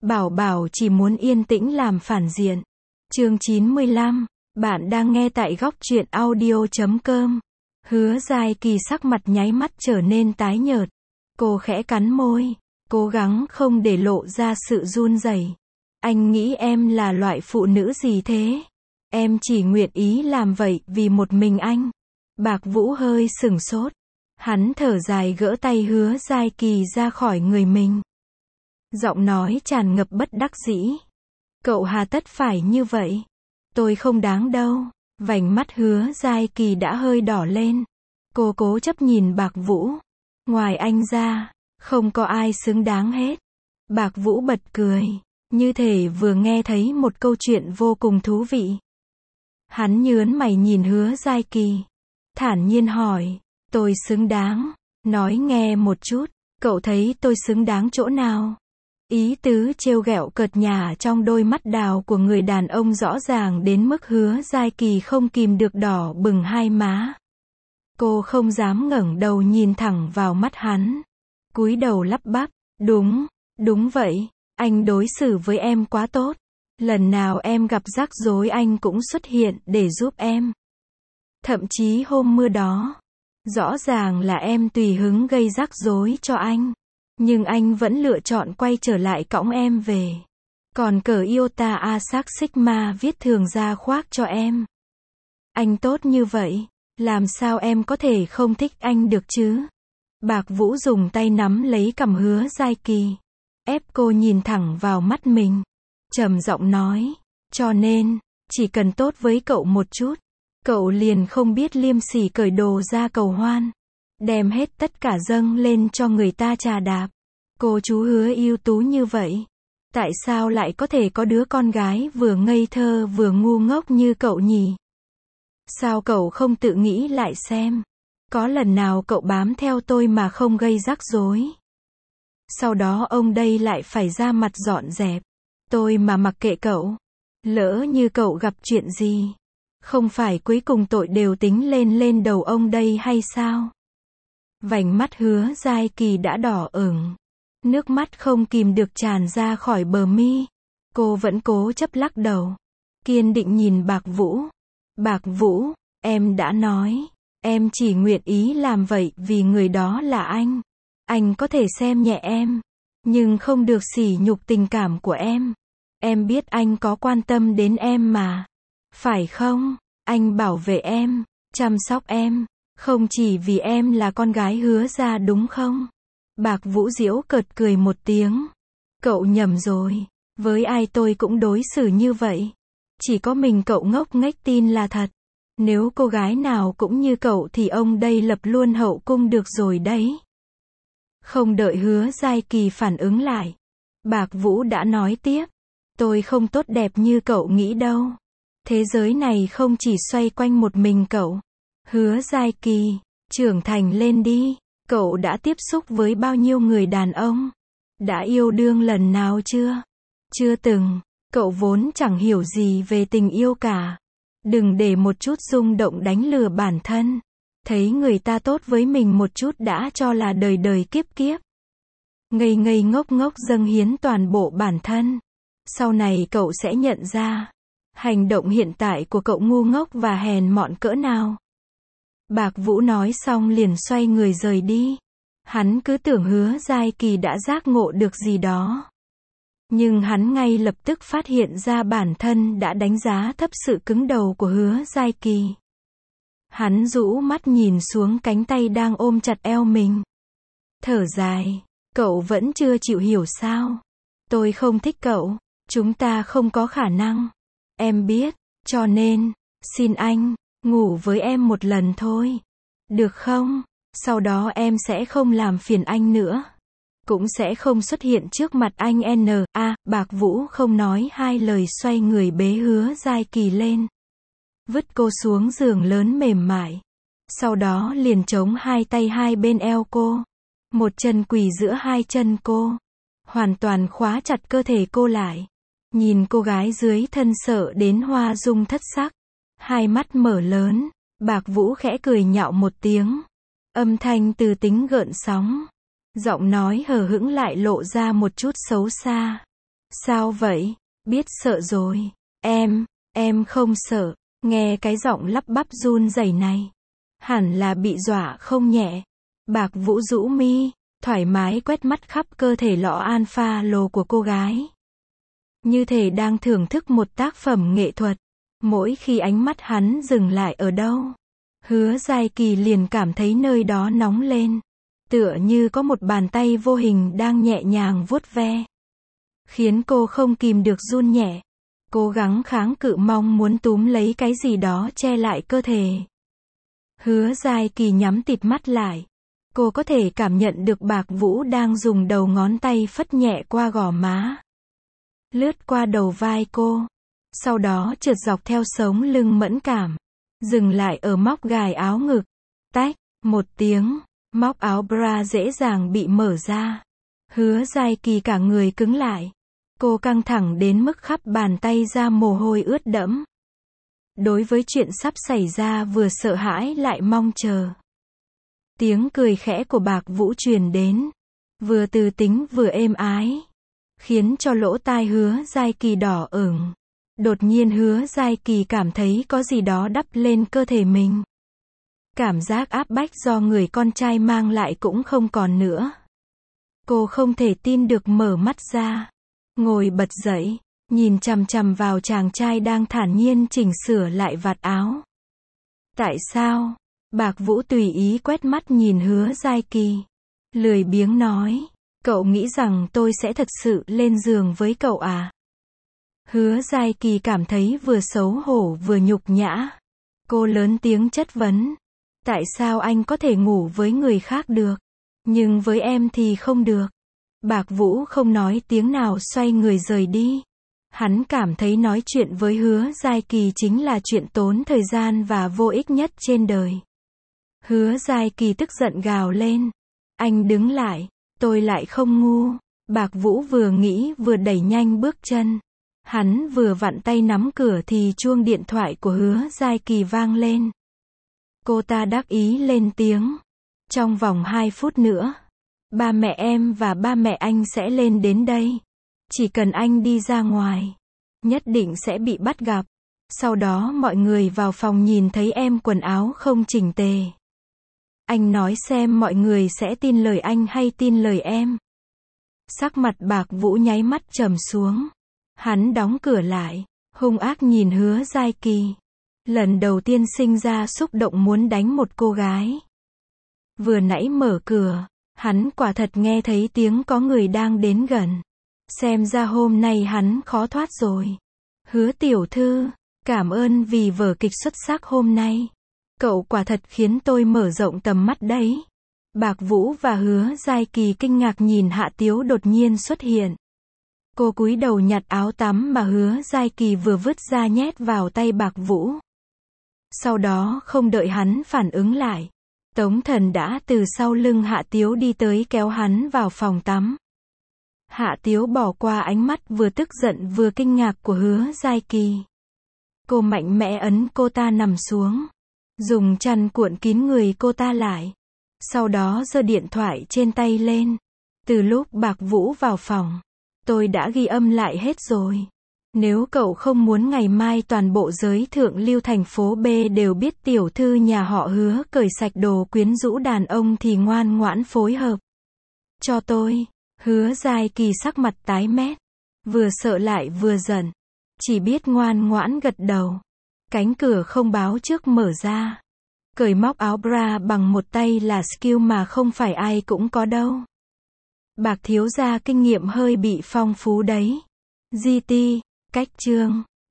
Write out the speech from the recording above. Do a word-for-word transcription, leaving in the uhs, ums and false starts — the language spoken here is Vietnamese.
Bảo Bảo chỉ muốn yên tĩnh làm phản diện. Chương chín mươi lăm, bạn đang nghe tại góc truyện audio chấm com. Hứa Giai Kỳ sắc mặt nháy mắt trở nên tái nhợt. Cô khẽ cắn môi, cố gắng không để lộ ra sự run rẩy. Anh nghĩ em là loại phụ nữ gì thế? Em chỉ nguyện ý làm vậy vì một mình anh. Bạc Vũ hơi sửng sốt. Hắn thở dài gỡ tay Hứa Giai Kỳ ra khỏi người mình. Giọng nói tràn ngập bất đắc dĩ. Cậu hà tất phải như vậy? Tôi không đáng đâu. Vành mắt Hứa Giai Kỳ đã hơi đỏ lên. Cô cố chấp nhìn Bạc Vũ. Ngoài anh ra, không có ai xứng đáng hết. Bạc Vũ bật cười, như thể vừa nghe thấy một câu chuyện vô cùng thú vị. Hắn nhướng mày nhìn Hứa Giai Kỳ, thản nhiên hỏi, tôi xứng đáng? Nói nghe một chút, cậu thấy tôi xứng đáng chỗ nào? Ý tứ trêu ghẹo cợt nhả trong đôi mắt đào của người đàn ông rõ ràng đến mức Hứa Giai Kỳ không kìm được đỏ bừng hai má. Cô không dám ngẩng đầu nhìn thẳng vào mắt hắn. Cúi đầu lắp bắp, đúng, đúng vậy, anh đối xử với em quá tốt. Lần nào em gặp rắc rối anh cũng xuất hiện để giúp em. Thậm chí hôm mưa đó, rõ ràng là em tùy hứng gây rắc rối cho anh. Nhưng anh vẫn lựa chọn quay trở lại cõng em về. Còn cờ Iota Asac Sigma viết thường ra khoác cho em. Anh tốt như vậy, làm sao em có thể không thích anh được chứ? Bạc Vũ dùng tay nắm lấy cằm Hứa Giai Kỳ, ép cô nhìn thẳng vào mắt mình, trầm giọng nói, cho nên, chỉ cần tốt với cậu một chút, cậu liền không biết liêm sỉ cởi đồ ra cầu hoan, đem hết tất cả dâng lên cho người ta trà đạp. Cô chú Hứa ưu tú như vậy, tại sao lại có thể có đứa con gái vừa ngây thơ vừa ngu ngốc như cậu nhỉ? Sao cậu không tự nghĩ lại xem, có lần nào cậu bám theo tôi mà không gây rắc rối? Sau đó ông đây lại phải ra mặt dọn dẹp, tôi mà mặc kệ cậu. Lỡ như cậu gặp chuyện gì, không phải cuối cùng tội đều tính lên lên đầu ông đây hay sao? Vành mắt Hứa Giai Kỳ đã đỏ ửng, nước mắt không kìm được tràn ra khỏi bờ mi. Cô vẫn cố chấp lắc đầu, kiên định nhìn Bạc Vũ. Bạc Vũ, em đã nói, em chỉ nguyện ý làm vậy vì người đó là anh. Anh có thể xem nhẹ em, nhưng không được sỉ nhục tình cảm của em. Em biết anh có quan tâm đến em mà. Phải không? Anh bảo vệ em, chăm sóc em, không chỉ vì em là con gái Hứa gia đúng không? Bạc Vũ giễu cợt cười một tiếng. Cậu nhầm rồi, với ai tôi cũng đối xử như vậy. Chỉ có mình cậu ngốc nghếch tin là thật. Nếu cô gái nào cũng như cậu thì ông đây lập luôn hậu cung được rồi đấy. Không đợi Hứa Giai Kỳ phản ứng lại, Bạc Vũ đã nói tiếp. Tôi không tốt đẹp như cậu nghĩ đâu. Thế giới này không chỉ xoay quanh một mình cậu. Hứa Giai Kỳ, trưởng thành lên đi. Cậu đã tiếp xúc với bao nhiêu người đàn ông? Đã yêu đương lần nào chưa? Chưa từng. Cậu vốn chẳng hiểu gì về tình yêu cả. Đừng để một chút rung động đánh lừa bản thân. Thấy người ta tốt với mình một chút đã cho là đời đời kiếp kiếp. Ngây ngây ngốc ngốc dâng hiến toàn bộ bản thân. Sau này cậu sẽ nhận ra, hành động hiện tại của cậu ngu ngốc và hèn mọn cỡ nào. Bạc Vũ nói xong liền xoay người rời đi. Hắn cứ tưởng Hứa Giai Kỳ đã giác ngộ được gì đó. Nhưng hắn ngay lập tức phát hiện ra bản thân đã đánh giá thấp sự cứng đầu của Hứa Giai Kỳ. Hắn rũ mắt nhìn xuống cánh tay đang ôm chặt eo mình. Thở dài, cậu vẫn chưa chịu hiểu sao? Tôi không thích cậu, chúng ta không có khả năng. Em biết, cho nên, xin anh, ngủ với em một lần thôi. Được không? Sau đó em sẽ không làm phiền anh nữa. Cũng sẽ không xuất hiện trước mặt anh N A. Bạc Vũ không nói hai lời xoay người bế Hứa Giai Kỳ lên. Vứt cô xuống giường lớn mềm mại. Sau đó liền chống hai tay hai bên eo cô. Một chân quỳ giữa hai chân cô. Hoàn toàn khóa chặt cơ thể cô lại. Nhìn cô gái dưới thân sợ đến hoa dung thất sắc. Hai mắt mở lớn. Bạc Vũ khẽ cười nhạo một tiếng. Âm thanh từ tính gợn sóng. Giọng nói hờ hững lại lộ ra một chút xấu xa. Sao vậy? Biết sợ rồi. Em, em không sợ. Nghe cái giọng lắp bắp run rẩy này. Hẳn là bị dọa không nhẹ. Bạc Vũ rũ mi, thoải mái quét mắt khắp cơ thể lọ alpha lồ của cô gái. Như thể đang thưởng thức một tác phẩm nghệ thuật. Mỗi khi ánh mắt hắn dừng lại ở đâu, Hứa Giai Kỳ liền cảm thấy nơi đó nóng lên. Tựa như có một bàn tay vô hình đang nhẹ nhàng vuốt ve. Khiến cô không kìm được run nhẹ. Cố gắng kháng cự mong muốn túm lấy cái gì đó che lại cơ thể. Hứa Giai Kỳ nhắm tịt mắt lại. Cô có thể cảm nhận được Bạc Vũ đang dùng đầu ngón tay phất nhẹ qua gò má. Lướt qua đầu vai cô. Sau đó trượt dọc theo sống lưng mẫn cảm. Dừng lại ở móc gài áo ngực. Tách, một tiếng, móc áo bra dễ dàng bị mở ra. Hứa Giai Kỳ cả người cứng lại. Cô căng thẳng đến mức khắp bàn tay ra mồ hôi ướt đẫm. Đối với chuyện sắp xảy ra vừa sợ hãi lại mong chờ. Tiếng cười khẽ của Bạc Vũ truyền đến. Vừa từ tính vừa êm ái. Khiến cho lỗ tai Hứa Giai Kỳ đỏ ửng. Đột nhiên Hứa Giai Kỳ cảm thấy có gì đó đắp lên cơ thể mình. Cảm giác áp bách do người con trai mang lại cũng không còn nữa. Cô không thể tin được mở mắt ra. Ngồi bật dậy, nhìn chằm chằm vào chàng trai đang thản nhiên chỉnh sửa lại vạt áo. Tại sao? Bạc Vũ tùy ý quét mắt nhìn Hứa Giai Kỳ. Lười biếng nói, cậu nghĩ rằng tôi sẽ thật sự lên giường với cậu à? Hứa Giai Kỳ cảm thấy vừa xấu hổ vừa nhục nhã. Cô lớn tiếng chất vấn. Tại sao anh có thể ngủ với người khác được, nhưng với em thì không được? Bạc Vũ không nói tiếng nào xoay người rời đi. Hắn cảm thấy nói chuyện với Hứa Giai Kỳ chính là chuyện tốn thời gian và vô ích nhất trên đời. Hứa Giai Kỳ tức giận gào lên. Anh đứng lại, tôi lại không ngu. Bạc Vũ vừa nghĩ vừa đẩy nhanh bước chân. Hắn vừa vặn tay nắm cửa thì chuông điện thoại của Hứa Giai Kỳ vang lên. Cô ta đắc ý lên tiếng. Trong vòng hai phút nữa, ba mẹ em và ba mẹ anh sẽ lên đến đây. Chỉ cần anh đi ra ngoài, nhất định sẽ bị bắt gặp. Sau đó mọi người vào phòng nhìn thấy em quần áo không chỉnh tề. Anh nói xem mọi người sẽ tin lời anh hay tin lời em. Sắc mặt Bạc Vũ nháy mắt trầm xuống. Hắn đóng cửa lại, hung ác nhìn Hứa Giai Kỳ. Lần đầu tiên sinh ra xúc động muốn đánh một cô gái. Vừa nãy mở cửa, hắn quả thật nghe thấy tiếng có người đang đến gần. Xem ra hôm nay hắn khó thoát rồi. Hứa tiểu thư, cảm ơn vì vở kịch xuất sắc hôm nay. Cậu quả thật khiến tôi mở rộng tầm mắt đấy. Bạc Vũ và Hứa Giai Kỳ kinh ngạc nhìn Hạ Tiếu đột nhiên xuất hiện. Cô cúi đầu nhặt áo tắm mà Hứa Giai Kỳ vừa vứt ra nhét vào tay Bạc Vũ. Sau đó không đợi hắn phản ứng lại, Tống Thần đã từ sau lưng Hạ Tiếu đi tới kéo hắn vào phòng tắm. Hạ Tiếu bỏ qua ánh mắt vừa tức giận vừa kinh ngạc của Hứa Giai Kỳ. Cô mạnh mẽ ấn cô ta nằm xuống, dùng chăn cuộn kín người cô ta lại. Sau đó giơ điện thoại trên tay lên. Từ lúc Bạc Vũ vào phòng, tôi đã ghi âm lại hết rồi. Nếu cậu không muốn ngày mai toàn bộ giới thượng lưu thành phố B đều biết tiểu thư nhà họ Hứa cởi sạch đồ quyến rũ đàn ông thì ngoan ngoãn phối hợp cho tôi. Hứa Giai Kỳ sắc mặt tái mét, vừa sợ lại vừa giận, chỉ biết ngoan ngoãn gật đầu. Cánh cửa không báo trước mở ra. Cởi móc áo bra bằng một tay là skill mà không phải ai cũng có đâu. Bạc thiếu gia kinh nghiệm hơi bị phong phú đấy. giê tê, cách chương